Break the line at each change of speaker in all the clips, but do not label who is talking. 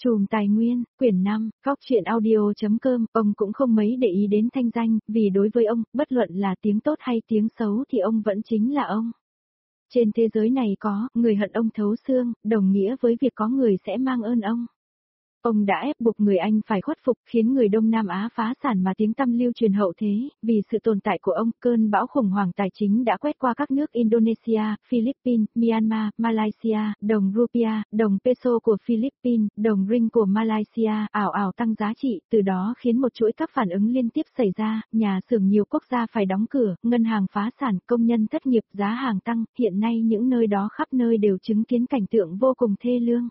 Chùm Tài Nguyên, quyển 5, Góc Truyện Audio.com, ông cũng không mấy để ý đến thanh danh, vì đối với ông, bất luận là tiếng tốt hay tiếng xấu thì ông vẫn chính là ông. Trên thế giới này có, người hận ông thấu xương, đồng nghĩa với việc có người sẽ mang ơn ông. Ông đã ép buộc người Anh phải khuất phục, khiến người Đông Nam Á phá sản mà tiếng tăm lưu truyền hậu thế, vì sự tồn tại của ông, cơn bão khủng hoảng tài chính đã quét qua các nước Indonesia, Philippines, Myanmar, Malaysia, đồng Rupia, đồng Peso của Philippines, đồng Ring của Malaysia, ảo ảo tăng giá trị, từ đó khiến một chuỗi các phản ứng liên tiếp xảy ra, nhà xưởng nhiều quốc gia phải đóng cửa, ngân hàng phá sản, công nhân thất nghiệp, giá hàng tăng, hiện nay những nơi đó khắp nơi đều chứng kiến cảnh tượng vô cùng thê lương.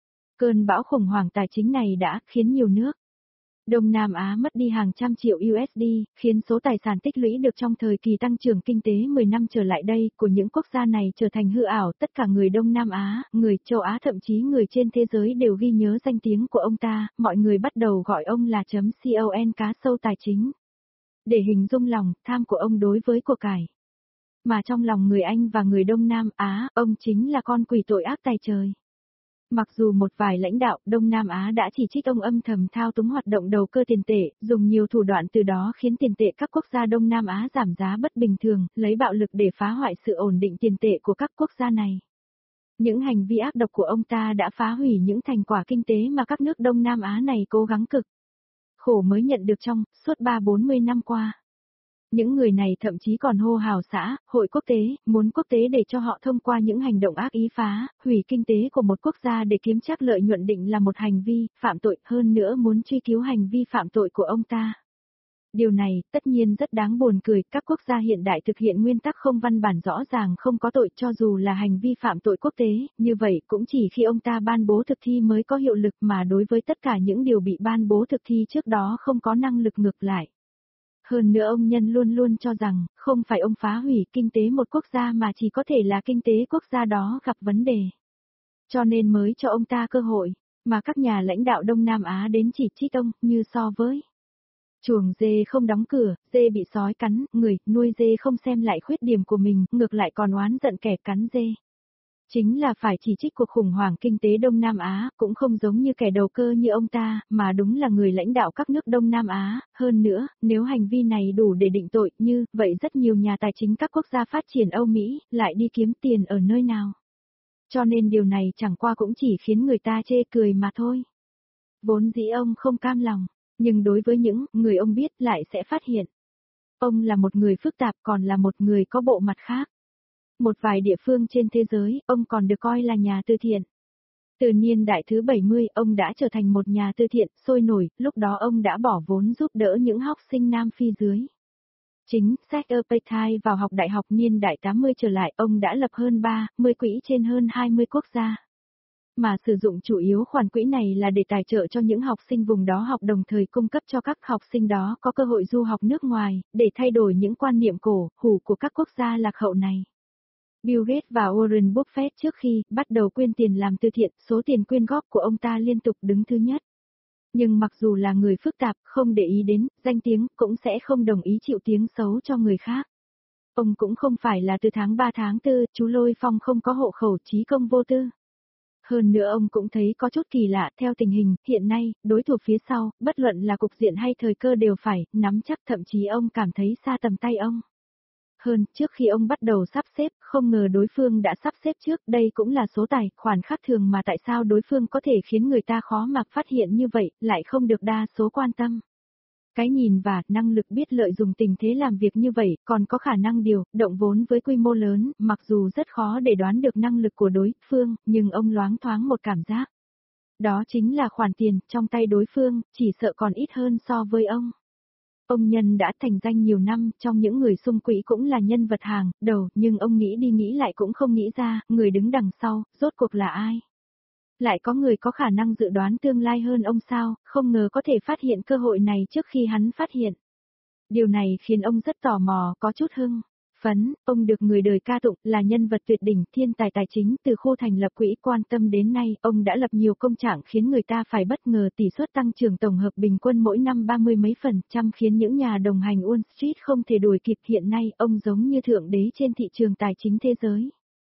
Cơn bão khủng hoảng tài chính này đã khiến nhiều nước Đông Nam Á mất đi hàng trăm triệu USD, khiến số tài sản tích lũy được trong thời kỳ tăng trưởng kinh tế 10 năm trở lại đây của những quốc gia này trở thành hư ảo. Tất cả người Đông Nam Á, người châu Á thậm chí người trên thế giới đều ghi nhớ danh tiếng của ông ta, mọi người bắt đầu gọi ông là .con cá sâu tài chính. Để hình dung lòng tham của ông đối với của cải. Mà trong lòng người Anh và người Đông Nam Á, ông chính là con quỷ tội ác tày trời. Mặc dù một vài lãnh đạo Đông Nam Á đã chỉ trích ông âm thầm thao túng hoạt động đầu cơ tiền tệ, dùng nhiều thủ đoạn từ đó khiến tiền tệ các quốc gia Đông Nam Á giảm giá bất bình thường, lấy bạo lực để phá hoại sự ổn định tiền tệ của các quốc gia này. Những hành vi ác độc của ông ta đã phá hủy những thành quả kinh tế mà các nước Đông Nam Á này cố gắng cực khổ mới nhận được trong suốt 30-40 năm qua. Những người này thậm chí còn hô hào xã, hội quốc tế, muốn quốc tế để cho họ thông qua những hành động ác ý phá, hủy kinh tế của một quốc gia để kiếm chắc lợi nhuận định là một hành vi, phạm tội, hơn nữa muốn truy cứu hành vi phạm tội của ông ta. Điều này, tất nhiên rất đáng buồn cười, các quốc gia hiện đại thực hiện nguyên tắc không văn bản rõ ràng không có tội cho dù là hành vi phạm tội quốc tế, như vậy cũng chỉ khi ông ta ban bố thực thi mới có hiệu lực mà đối với tất cả những điều bị ban bố thực thi trước đó không có năng lực ngược lại. Hơn nữa ông Nhân luôn luôn cho rằng, không phải ông phá hủy kinh tế một quốc gia mà chỉ có thể là kinh tế quốc gia đó gặp vấn đề. Cho nên mới cho ông ta cơ hội, mà các nhà lãnh đạo Đông Nam Á đến chỉ trích ông, như so với chuồng dê không đóng cửa, dê bị sói cắn, người nuôi dê không xem lại khuyết điểm của mình, ngược lại còn oán giận kẻ cắn dê. Chính là phải chỉ trích cuộc khủng hoảng kinh tế Đông Nam Á, cũng không giống như kẻ đầu cơ như ông ta, mà đúng là người lãnh đạo các nước Đông Nam Á. Hơn nữa, nếu hành vi này đủ để định tội như, vậy rất nhiều nhà tài chính các quốc gia phát triển Âu Mỹ, lại đi kiếm tiền ở nơi nào. Cho nên điều này chẳng qua cũng chỉ khiến người ta chê cười mà thôi. Vốn dĩ ông không cam lòng, nhưng đối với những người ông biết lại sẽ phát hiện. Ông là một người phức tạp còn là một người có bộ mặt khác. Một vài địa phương trên thế giới, ông còn được coi là nhà từ thiện. Từ niên đại thứ 70, ông đã trở thành một nhà từ thiện, sôi nổi, lúc đó ông đã bỏ vốn giúp đỡ những học sinh Nam Phi dưới chính sách apartheid vào học đại học niên đại 80 trở lại, ông đã lập hơn 30 quỹ trên hơn 20 quốc gia. Mà sử dụng chủ yếu khoản quỹ này là để tài trợ cho những học sinh vùng đó học đồng thời cung cấp cho các học sinh đó có cơ hội du học nước ngoài, để thay đổi những quan niệm cổ hủ của các quốc gia lạc hậu này. Bill Gates và Warren Buffett trước khi bắt đầu quyên tiền làm từ thiện, số tiền quyên góp của ông ta liên tục đứng thứ nhất. Nhưng mặc dù là người phức tạp, không để ý đến danh tiếng, cũng sẽ không đồng ý chịu tiếng xấu cho người khác. Ông cũng không phải là từ tháng 3 tháng 4, chú Lôi Phong không có hộ khẩu trí công vô tư. Hơn nữa ông cũng thấy có chút kỳ lạ, theo tình hình, hiện nay, đối thủ phía sau, bất luận là cục diện hay thời cơ đều phải nắm chắc, thậm chí ông cảm thấy xa tầm tay ông. Hơn, trước khi ông bắt đầu sắp xếp, không ngờ đối phương đã sắp xếp trước, đây cũng là số tài khoản khác thường mà tại sao đối phương có thể khiến người ta khó mà phát hiện như vậy, lại không được đa số quan tâm. Cái nhìn và năng lực biết lợi dụng tình thế làm việc như vậy, còn có khả năng động vốn với quy mô lớn, mặc dù rất khó để đoán được năng lực của đối phương, nhưng ông loáng thoáng một cảm giác. Đó chính là khoản tiền trong tay đối phương, chỉ sợ còn ít hơn so với ông. Ông Nhân đã thành danh nhiều năm, trong những người xung quỹ cũng là nhân vật hàng đầu, nhưng ông nghĩ đi nghĩ lại cũng không nghĩ ra, người đứng đằng sau, rốt cuộc là ai. Lại có người có khả năng dự đoán tương lai hơn ông sao, không ngờ có thể phát hiện cơ hội này trước khi hắn phát hiện. Điều này khiến ông rất tò mò, có chút hưng phấn, ông được người đời ca tụng là nhân vật tuyệt đỉnh, thiên tài tài chính từ khu thành lập quỹ quan tâm đến nay, ông đã lập nhiều công trạng khiến người ta phải bất ngờ, tỷ suất tăng trưởng tổng hợp bình quân mỗi năm 30 mấy % khiến những nhà đồng hành Wall Street không thể đuổi kịp. Hiện nay, ông giống như thượng đế trên thị trường tài chính thế giới.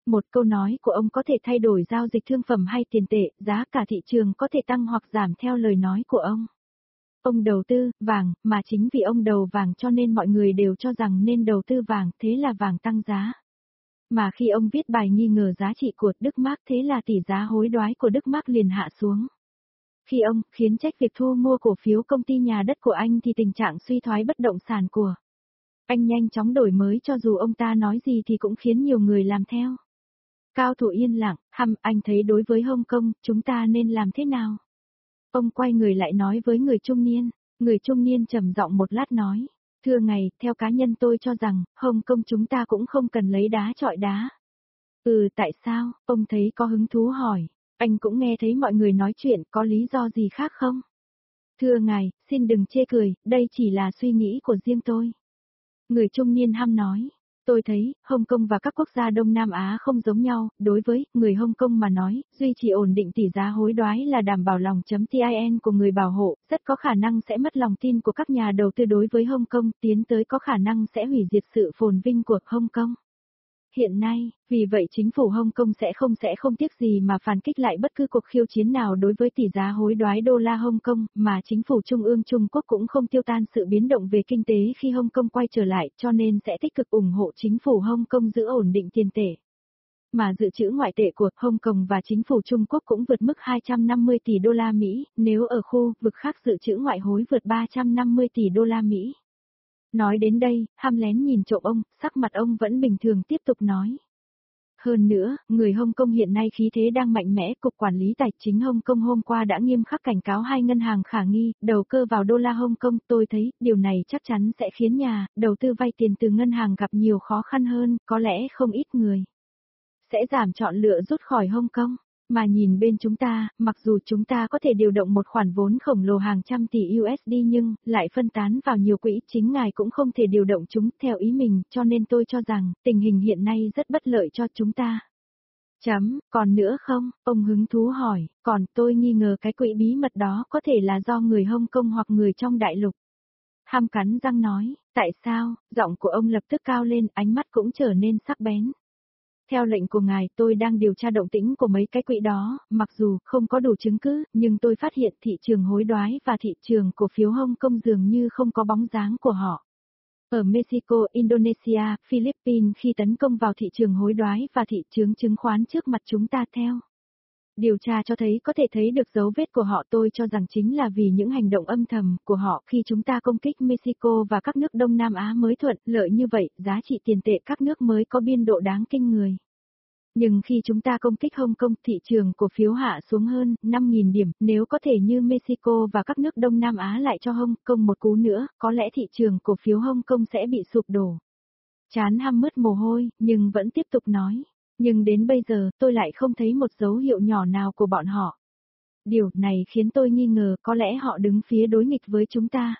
Một câu nói của ông có thể thay đổi giao dịch thương phẩm hay tiền tệ, giá cả thị trường có thể tăng hoặc giảm theo lời nói của ông. Ông đầu tư vàng, mà chính vì ông đầu vàng cho nên mọi người đều cho rằng nên đầu tư vàng, thế là vàng tăng giá. Mà khi ông viết bài nghi ngờ giá trị của Đức Mark, thế là tỷ giá hối đoái của Đức Mark liền hạ xuống. Khi ông khiến trách việc thu mua cổ phiếu công ty nhà đất của anh thì tình trạng suy thoái bất động sản của anh nhanh chóng đổi mới, cho dù ông ta nói gì thì cũng khiến nhiều người làm theo. Cao thủ yên lặng, anh thấy đối với Hồng Kông, chúng ta nên làm thế nào? Ông quay người lại nói với người trung niên trầm giọng một lát nói, thưa ngài, theo cá nhân tôi cho rằng, Hồng Kông chúng ta cũng không cần lấy đá chọi đá. Tại sao? Ông thấy có hứng thú hỏi, anh cũng nghe thấy mọi người nói chuyện, có lý do gì khác không? Thưa ngài, xin đừng chê cười, đây chỉ là suy nghĩ của riêng tôi. Người trung niên nói, tôi thấy, Hồng Kông và các quốc gia Đông Nam Á không giống nhau, đối với người Hồng Kông mà nói, duy trì ổn định tỷ giá hối đoái là đảm bảo lòng.tin của người bảo hộ, rất có khả năng sẽ mất lòng tin của các nhà đầu tư đối với Hồng Kông, tiến tới có khả năng sẽ hủy diệt sự phồn vinh của Hồng Kông. Hiện nay, vì vậy chính phủ Hồng Kông sẽ không tiếc gì mà phản kích lại bất cứ cuộc khiêu chiến nào đối với tỷ giá hối đoái đô la Hồng Kông, mà chính phủ Trung ương Trung Quốc cũng không tiêu tan sự biến động về kinh tế khi Hồng Kông quay trở lại, cho nên sẽ tích cực ủng hộ chính phủ Hồng Kông giữ ổn định tiền tệ. Mà dự trữ ngoại tệ của Hồng Kông và chính phủ Trung Quốc cũng vượt mức 250 tỷ đô la Mỹ, nếu ở khu vực khác dự trữ ngoại hối vượt 350 tỷ đô la Mỹ. Nói đến đây, lén nhìn trộm ông, sắc mặt ông vẫn bình thường tiếp tục nói. Hơn nữa, người Hồng Kông hiện nay khí thế đang mạnh mẽ, Cục Quản lý Tài chính Hồng Kông hôm qua đã nghiêm khắc cảnh cáo hai ngân hàng khả nghi, đầu cơ vào đô la Hồng Kông, tôi thấy, điều này chắc chắn sẽ khiến nhà, đầu tư vay tiền từ ngân hàng gặp nhiều khó khăn hơn, có lẽ không ít người sẽ giảm chọn lựa rút khỏi Hồng Kông. Mà nhìn bên chúng ta, mặc dù chúng ta có thể điều động một khoản vốn khổng lồ hàng trăm tỷ USD nhưng, lại phân tán vào nhiều quỹ, chính ngài cũng không thể điều động chúng theo ý mình, cho nên tôi cho rằng, tình hình hiện nay rất bất lợi cho chúng ta. Còn nữa không? Ông hứng thú hỏi, còn tôi nghi ngờ cái quỹ bí mật đó có thể là do người Hồng Kông hoặc người trong đại lục. Cắn răng nói, tại sao? Giọng của ông lập tức cao lên, ánh mắt cũng trở nên sắc bén. Theo lệnh của ngài, tôi đang điều tra động tĩnh của mấy cái quỹ đó, mặc dù không có đủ chứng cứ, nhưng tôi phát hiện thị trường hối đoái và thị trường cổ phiếu Hồng Kông dường như không có bóng dáng của họ. Ở Mexico, Indonesia, Philippines khi tấn công vào thị trường hối đoái và thị trường chứng khoán trước mặt chúng ta theo. Điều tra cho thấy có thể thấy được dấu vết của họ, tôi cho rằng chính là vì những hành động âm thầm của họ khi chúng ta công kích Mexico và các nước Đông Nam Á mới thuận lợi như vậy, giá trị tiền tệ các nước mới có biên độ đáng kinh người. Nhưng khi chúng ta công kích Hồng Kông, thị trường cổ phiếu hạ xuống hơn 5.000 điểm, nếu có thể như Mexico và các nước Đông Nam Á lại cho Hồng Kông một cú nữa, có lẽ thị trường cổ phiếu Hồng Kông sẽ bị sụp đổ. Trán mướt mồ hôi, nhưng vẫn tiếp tục nói. Nhưng đến bây giờ, tôi lại không thấy một dấu hiệu nhỏ nào của bọn họ. Điều này khiến tôi nghi ngờ có lẽ họ đứng phía đối nghịch với chúng ta.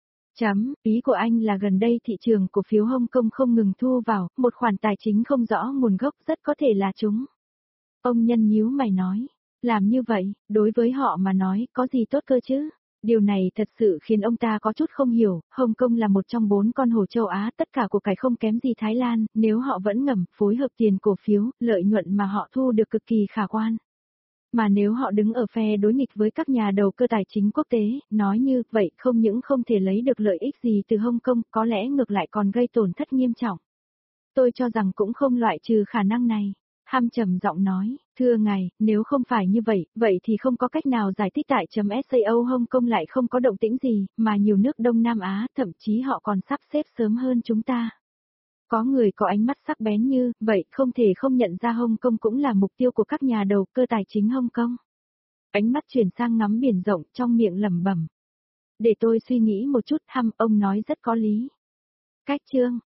Ý của anh là gần đây thị trường cổ phiếu Hồng Kông không ngừng thu vào, một khoản tài chính không rõ nguồn gốc, rất có thể là chúng. Ông nhân nhíu mày nói, làm như vậy, đối với họ mà nói, có gì tốt cơ chứ? Điều này thật sự khiến ông ta có chút không hiểu, Hồng Kông là một trong 4 con hổ châu Á, tất cả của cải không kém gì Thái Lan, nếu họ vẫn ngầm phối hợp tiền cổ phiếu, lợi nhuận mà họ thu được cực kỳ khả quan. Mà nếu họ đứng ở phe đối nghịch với các nhà đầu cơ tài chính quốc tế, nói như vậy không những không thể lấy được lợi ích gì từ Hồng Kông, có lẽ ngược lại còn gây tổn thất nghiêm trọng. Tôi cho rằng cũng không loại trừ khả năng này. Trầm giọng nói, thưa ngài, nếu không phải như vậy, vậy thì không có cách nào giải thích tại .sao Hồng Kông lại không có động tĩnh gì, mà nhiều nước Đông Nam Á, thậm chí họ còn sắp xếp sớm hơn chúng ta. Có người có ánh mắt sắc bén như, vậy không thể không nhận ra Hồng Kông cũng là mục tiêu của các nhà đầu cơ tài chính Hồng Kông. Ánh mắt chuyển sang ngắm biển rộng, trong miệng lẩm bẩm. Để tôi suy nghĩ một chút, ông nói rất có lý. Cách chương